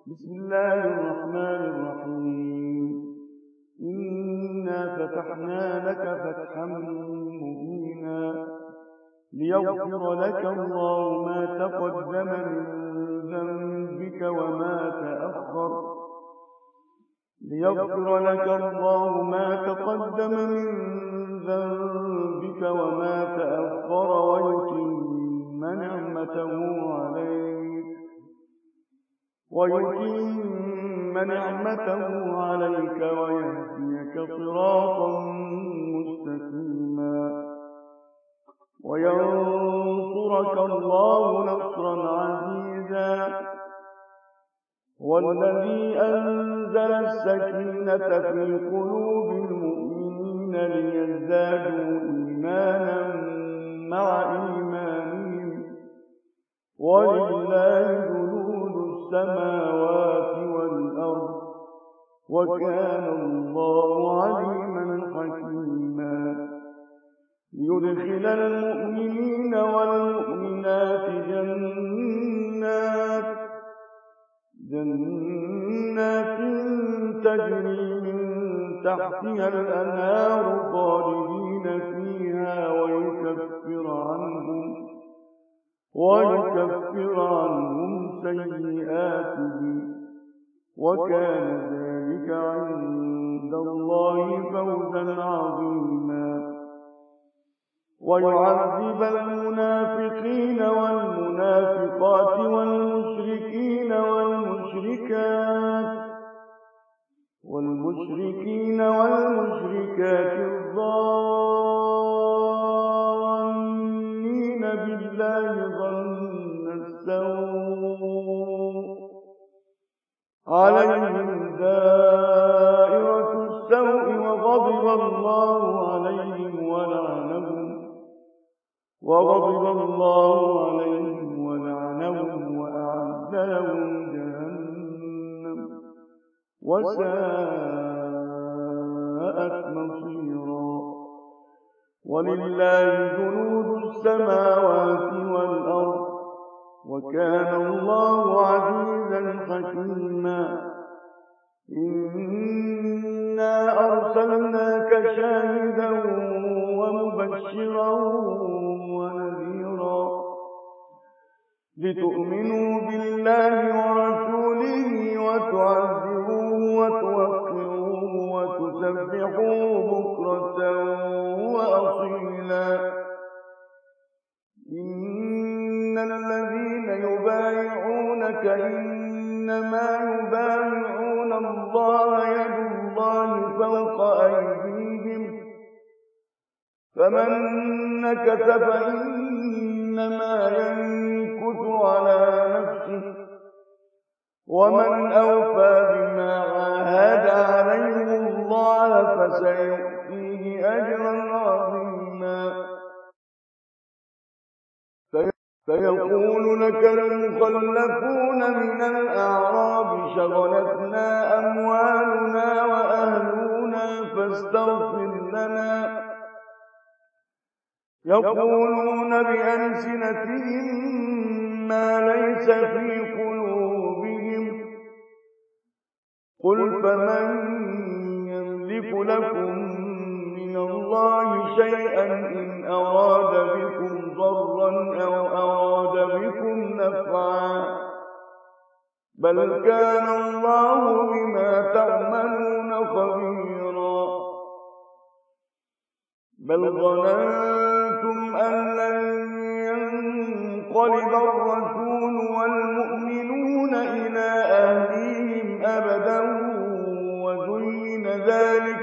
بسم الله الرحمن الرحيم. إنا فتحنا لك فتحا مبينا ليغفر لك الله ما تقدم من ذنبك وما تأخر ويتم نعمته عليك ويهديك صراطا مستقيما وينصرك الله نصرا عزيزا. والذي أنزل السكينة في قلوب المؤمنين ليزدادوا إيمانا مع إيمانهم ولله جنود السماوات والأرض وكان الله عليما حكيما. ليدخل المؤمنين والمؤمنات جنات تجري من تحتها الأنهار خالدين فيها ويكفر عنهم سيئاتهم وكان ذلك عند الله فوزا عظيما. ويعذب المنافقين والمنافقات والمشركين والمشركات الظانين بالله ظن السوء عليهم دائرة السوء وغضب الله عليهم ولعنهم وأعد لهم جهنم وساءت مصيرا. ولله جنود السماوات والأرض وكان الله عزيزا حكيما. إنا أرسلناك شاهدا ومبشرا ونذيرا لتؤمنوا بالله ورسوله وتعزروه وتوقروه وتسبحوه بكرة وأصيلا. إن الذين يبايعونك إنما يبايعون الله يد الله فوق أيديهم فمن نكث فإنما ينكث على نفسه ومن أوفى بما عاهد عليه الله فسيؤتيه أجرا عظيما. فيقول لك المخلفون من الأعراب شغلتنا أموالنا وأهلنا فاستغفر لنا. يقولون بألسنتهم ما ليس في قلوبهم قل فمن يملك لكم من الله شيئا إن أراد بكم ضرا أو أراد بكم نفعا بل كان الله بما تعملون خبيرا. بل ظننتم أن لن ينقلب الرسول والمؤمنون إلى أهليهم أبدا وزين ذلك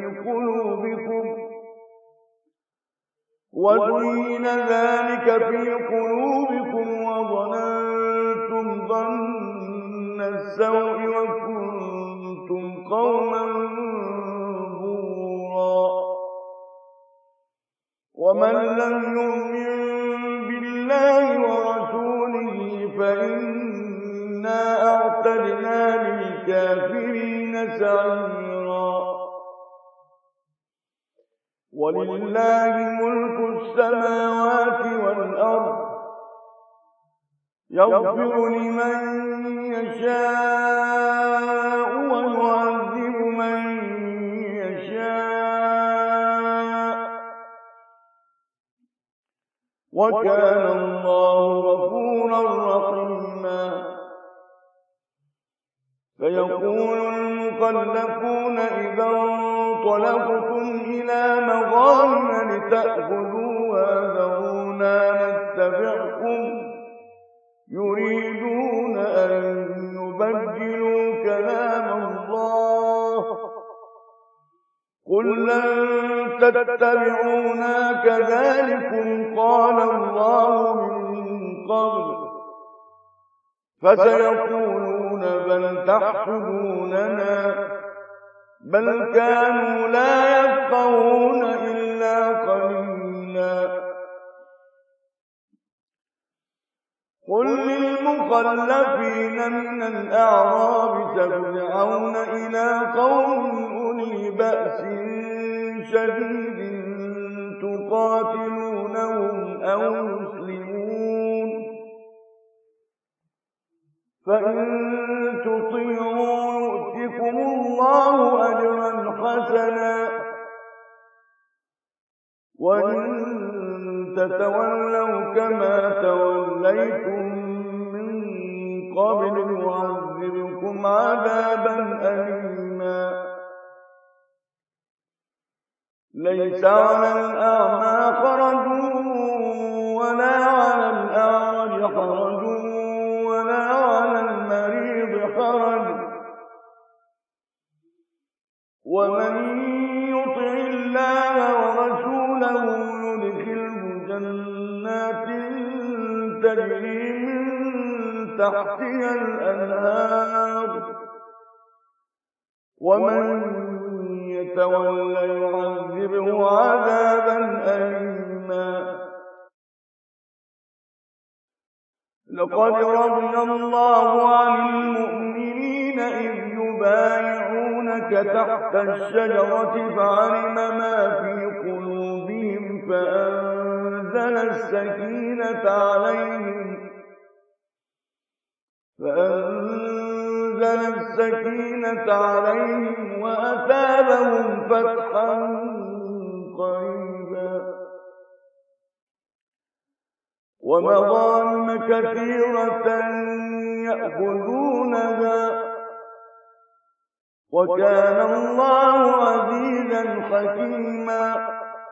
في قلوبكم وظننتم ظن السوء وكنتم قوما بورا. ومن لم يؤمن بالله ورسوله فإنا أعتدنا للكافرين سعيرا. ولله ملك السماوات والأرض يغفر لمن يشاء وكان الله غفورا رحيما. فيقول المخلفون إذا انطلقتم إلى مغانم لتأخذوها ذرونا نتبعكم يريدون أن يبدلوا كلام الله قل لن تتبعونا كذلكم قال الله من قبل فسيقولون بل تحسدوننا بل كانوا لا يفقهون إلا قليلا. قل للمخلفين من الأعراب تدعون إلى قوم أولي بأس شديد تقاتلونهم أو يسلمون فإن تطيعوا يؤتكم الله أجرا حسنا وإن تتولوا كما توليتم من قبل يعذبكم عذابا أليما. ليس على الأعمى حرج ولا على الأعرج حرج ولا على المريض حرج ومن يطع الله ورسوله يدخله جنات تجري من تحتها الأنهار ومن يتولى يعذبه عذابا أليما. لقد رضي الله عن المؤمنين إذ يبايعونك تحت الشجرة فعلم ما في قلوبهم فأنزل السكينة عليهم وأثابهم فتحا قريبا ومغانم كثيرة يأخذونها وكان الله عزيزا حكيما.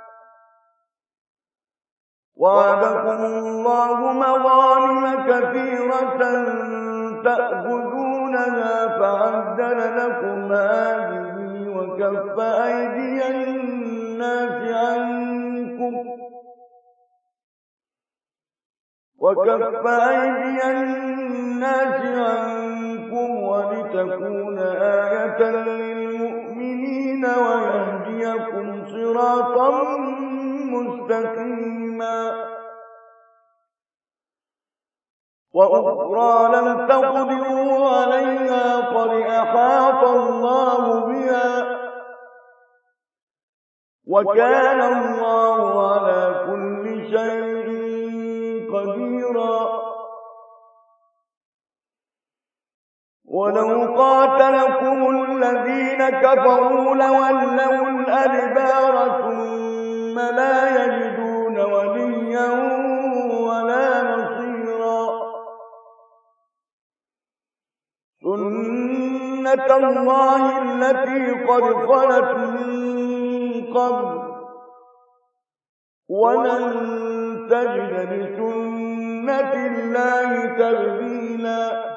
وعدكم الله مغانم كثيرة تأخذونها فعجل لكم هذه وكف أيدي الناس عنكم ولتكون آية للمؤمنين ويهديكم صراطا مستقيما. وأخرى لم تقدروا عليها قد أحاط الله بها وكان الله على كل شيء قديرا. ولو قاتلكم الذين كفروا لولوا الأدبار ثم لا يجدون وليا ولا نصيرا. سنة الله التي قد خلت من قبل ولن تجد لسنة الله تبديلا.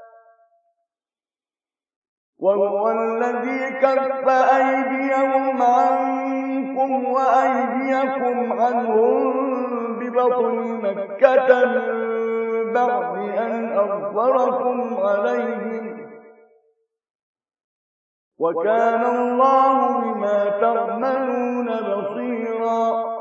وهو الذي كف أيديهم عنكم وأيديكم عنهم ببطن مكة من بعد أن أظفركم عليهم وكان الله بما تعملون بصيرا.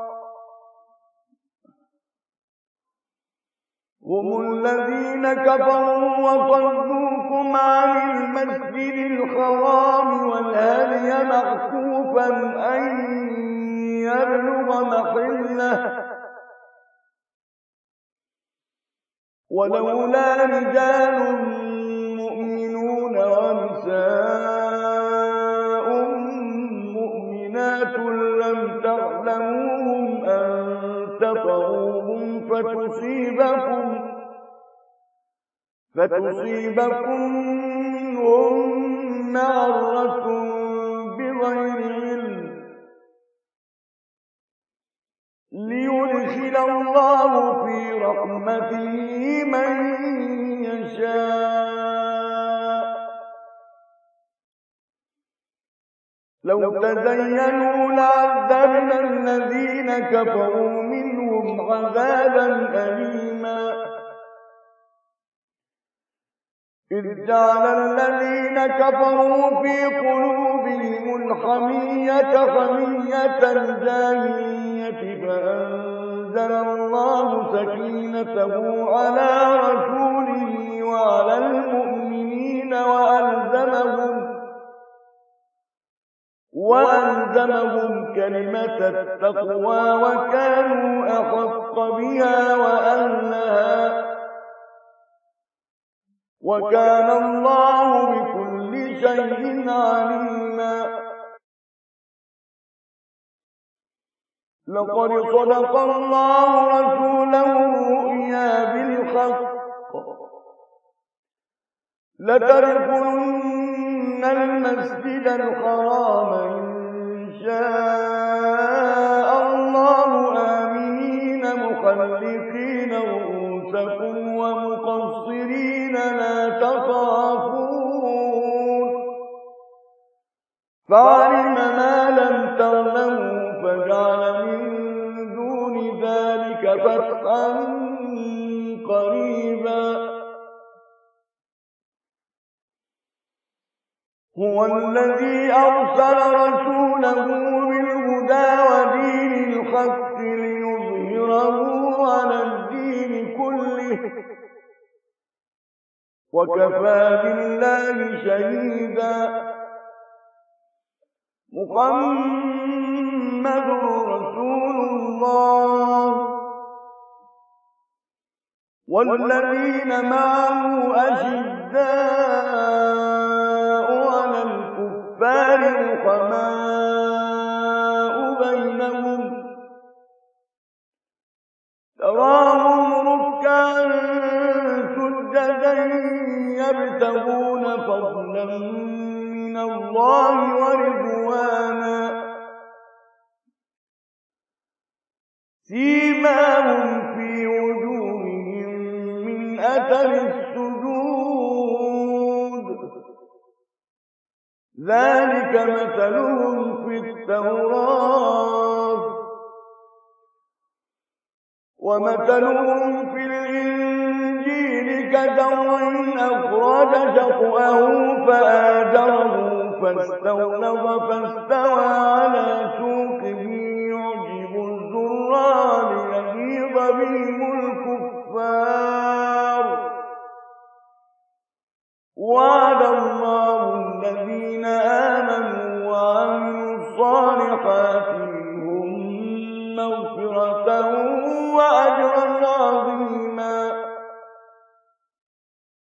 هم الذين كفروا وصدوكم عن المسجد الحرام والهدي معكوفا أن يبلغ محله ولولا رجال مؤمنون ونساء مؤمنات لم تعلموهم أن تطروهم فتصيبكم منهم معرة بغير علم ليدخل الله في رحمته من يشاء. لو تزينوا لعذبنا الذين كفروا منهم عذابا أليما إذ جعل الذين كفروا في قلوبهم الحمية حمية الجاهلية فأنزل الله سكينته على رسوله وعلى المؤمنين وألزمهم كلمة التقوى وكانوا أحق بها وأهلها وكان الله بكل شيء عليما. لقد صدق الله رسوله الرؤيا بالحق لتدخلن المسجد الحرام إن شاء الله آمنين محلقين رؤوسكم ومقصرين لا تخافون فعلم ما لم تعلموا فجعل من دون ذلك فتحا قريبا. هو الذي أرسل رسوله بالهدى ودين الحق ليظهره على الدين كله وكفى بالله شهيدا. محمد رسول الله والذين معه أشداء على الكفار رحماء بينهم تراهم ركعا سجدا يبتغون فضلا من الله ورضوانا سيماهم في وجوههم من أثر السجود ذلك مثلهم في التوراة ومثلهم في الإنجيل كزرع أخرج شطأه فآزره فاستغلظ فاستوى على سوقه